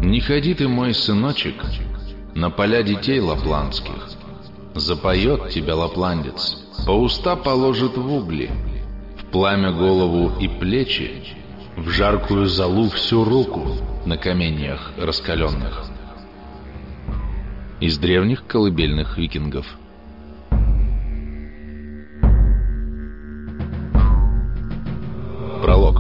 Не ходи ты, мой сыночек, на поля детей лапландских. Запоет тебя лапландец, по уста положит в угли, в пламя голову и плечи, в жаркую золу всю руку на каменьях раскаленных. Из древних колыбельных викингов. Пролог.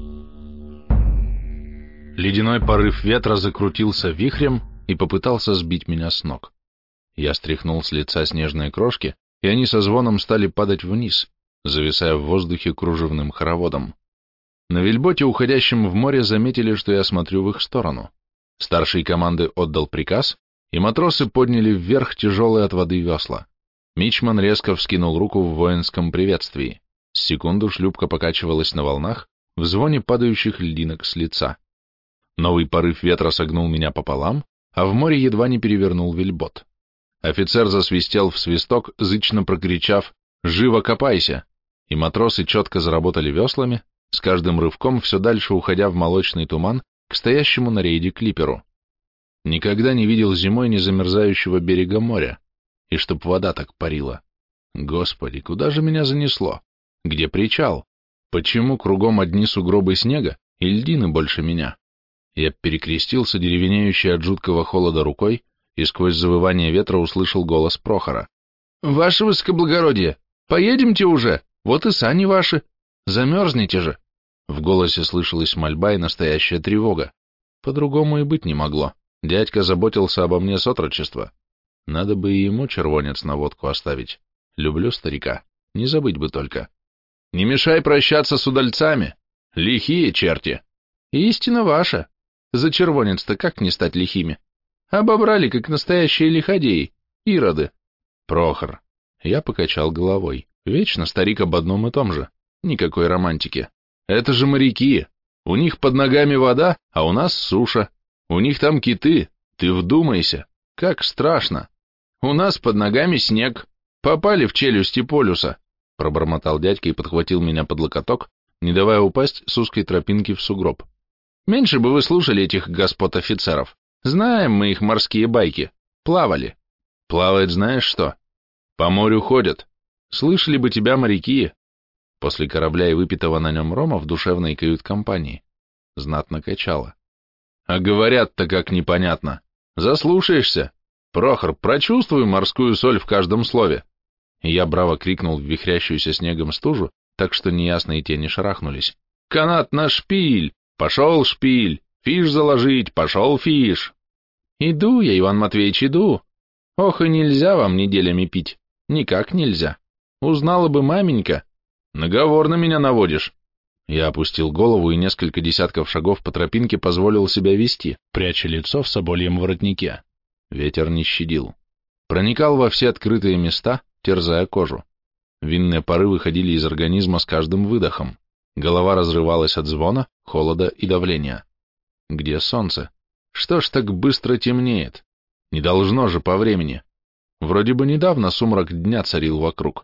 Ледяной порыв ветра закрутился вихрем и попытался сбить меня с ног. Я стряхнул с лица снежные крошки, и они со звоном стали падать вниз, зависая в воздухе кружевным хороводом. На вельботе, уходящем в море, заметили, что я смотрю в их сторону. Старший команды отдал приказ, и матросы подняли вверх тяжелые от воды весла. Мичман резко вскинул руку в воинском приветствии. С секунду шлюпка покачивалась на волнах в звоне падающих льдинок с лица. Новый порыв ветра согнул меня пополам, а в море едва не перевернул вельбот. Офицер засвистел в свисток, зычно прокричав «Живо копайся!», и матросы четко заработали веслами, с каждым рывком все дальше уходя в молочный туман к стоящему на рейде клиперу. Никогда не видел зимой незамерзающего берега моря, и чтоб вода так парила. Господи, куда же меня занесло? Где причал? Почему кругом одни сугробы снега и льдины больше меня? Я перекрестился, деревенеющий от жуткого холода рукой, и сквозь завывание ветра услышал голос Прохора. «Ваше высокоблагородие, поедемте уже, вот и сани ваши. Замерзнете же!» В голосе слышалась мольба и настоящая тревога. По-другому и быть не могло. Дядька заботился обо мне с отрочества. Надо бы и ему червонец на водку оставить. Люблю старика, не забыть бы только. «Не мешай прощаться с удальцами! Лихие черти!» «Истина ваша! За червонец-то как не стать лихими? Обобрали, как настоящие лиходеи, ироды!» «Прохор!» Я покачал головой. Вечно старик об одном и том же. Никакой романтики. «Это же моряки! У них под ногами вода, а у нас суша. У них там киты, ты вдумайся! Как страшно! У нас под ногами снег. Попали в челюсти полюса!» Пробормотал дядька и подхватил меня под локоток, не давая упасть с узкой тропинки в сугроб. «Меньше бы вы слушали этих господ офицеров. Знаем мы их морские байки. Плавали. Плавает знаешь что? По морю ходят. Слышали бы тебя моряки!» После корабля и выпитого на нем рома в душевной кают-компании знатно качало. «А говорят-то как непонятно. Заслушаешься. Прохор, прочувствуй морскую соль в каждом слове!» И я браво крикнул в вихрящуюся снегом стужу, так что неясные тени шарахнулись. «Канат на шпиль! Пошел шпиль! Фиш заложить! Пошел фиш!» «Иду я, Иван Матвеевич, иду! Ох, и нельзя вам неделями пить! Никак нельзя! Узнала бы маменька! Наговор на меня наводишь!» Я опустил голову и несколько десятков шагов по тропинке позволил себя вести, пряча лицо в собольем воротнике. Ветер не щадил. Проникал во все открытые места, терзая кожу. Винные пары выходили из организма с каждым выдохом. Голова разрывалась от звона, холода и давления. Где солнце? Что ж так быстро темнеет? Не должно же по времени. Вроде бы недавно сумрак дня царил вокруг.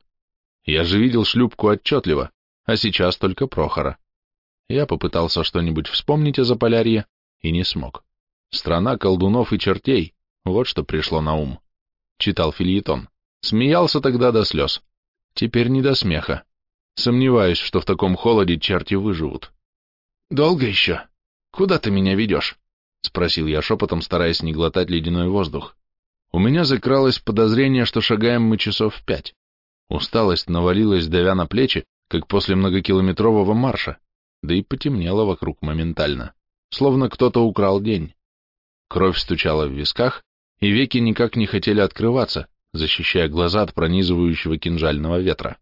Я же видел шлюпку отчетливо, а сейчас только Прохора. Я попытался что-нибудь вспомнить о Заполярье и не смог. Страна колдунов и чертей, вот что пришло на ум. Читал фельетон. Смеялся тогда до слез. Теперь не до смеха. Сомневаюсь, что в таком холоде черти выживут. «Долго еще? Куда ты меня ведешь?» — спросил я шепотом, стараясь не глотать ледяной воздух. У меня закралось подозрение, что шагаем мы часов 5. Усталость навалилась, давя на плечи, как после многокилометрового марша, да и потемнело вокруг моментально, словно кто-то украл день. Кровь стучала в висках, и веки никак не хотели открываться, защищая глаза от пронизывающего кинжального ветра.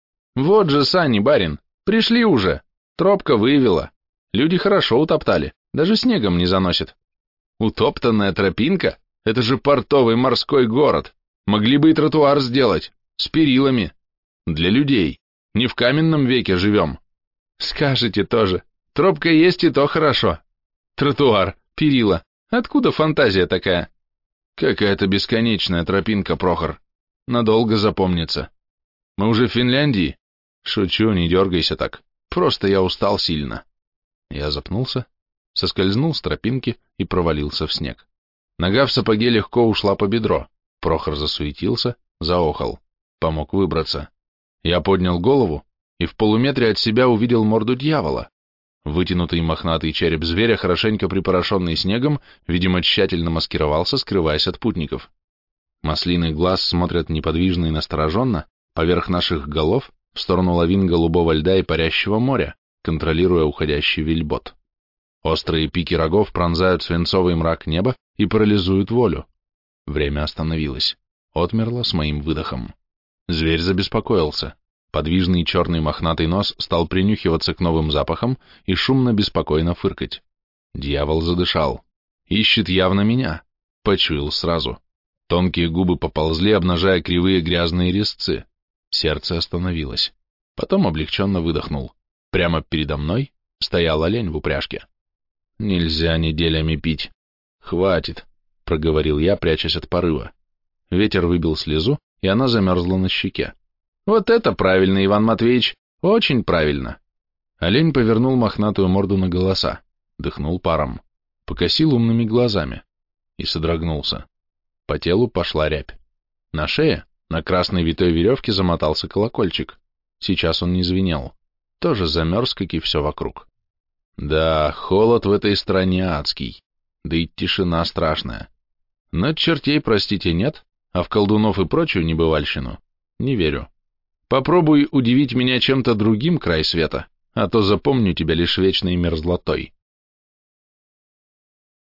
«Вот же сани, барин, пришли уже, тропка вывела, люди хорошо утоптали, даже снегом не заносит. Утоптанная тропинка? Это же портовый морской город, могли бы и тротуар сделать, с перилами, для людей, не в каменном веке живем». «Скажете тоже, тропка есть и то хорошо. Тротуар, перила, откуда фантазия такая?» «Какая-то бесконечная тропинка, Прохор, надолго запомнится. Мы уже в Финляндии?» «Шучу, не дергайся так. Просто я устал сильно». Я запнулся соскользнул с тропинки и провалился в снег. Нога в сапоге легко ушла по бедро. Прохор засуетился, заохал, помог выбраться. Я поднял голову и в полуметре от себя увидел морду дьявола. Вытянутый мохнатый череп зверя, хорошенько припорошенный снегом, видимо, тщательно маскировался, скрываясь от путников. Маслиный глаз смотрят неподвижно и настороженно поверх наших голов в сторону лавин голубого льда и парящего моря, контролируя уходящий вельбот. Острые пики рогов пронзают свинцовый мрак неба и парализуют волю. Время остановилось. Отмерло с моим выдохом. Зверь забеспокоился. Подвижный черный мохнатый нос стал принюхиваться к новым запахам и шумно-беспокойно фыркать. Дьявол задышал. Ищет явно меня. Почуял сразу. Тонкие губы поползли, обнажая кривые грязные резцы. Сердце остановилось. Потом облегченно выдохнул. Прямо передо мной стоял олень в упряжке. «Нельзя неделями пить. Хватит», — проговорил я, прячась от порыва. Ветер выбил слезу, и она замерзла на щеке. «Вот это правильно, Иван Матвеевич, очень правильно». Олень повернул мохнатую морду на голоса, дыхнул паром, покосил умными глазами и содрогнулся. По телу пошла рябь. На шее, на красной витой веревке замотался колокольчик. Сейчас он не звенел. Тоже замерз, как и все вокруг. Да, холод в этой стране адский, да и тишина страшная. Но чертей, простите, нет, а в колдунов и прочую небывальщину не верю. Попробуй удивить меня чем-то другим, край света, а то запомню тебя лишь вечной мерзлотой.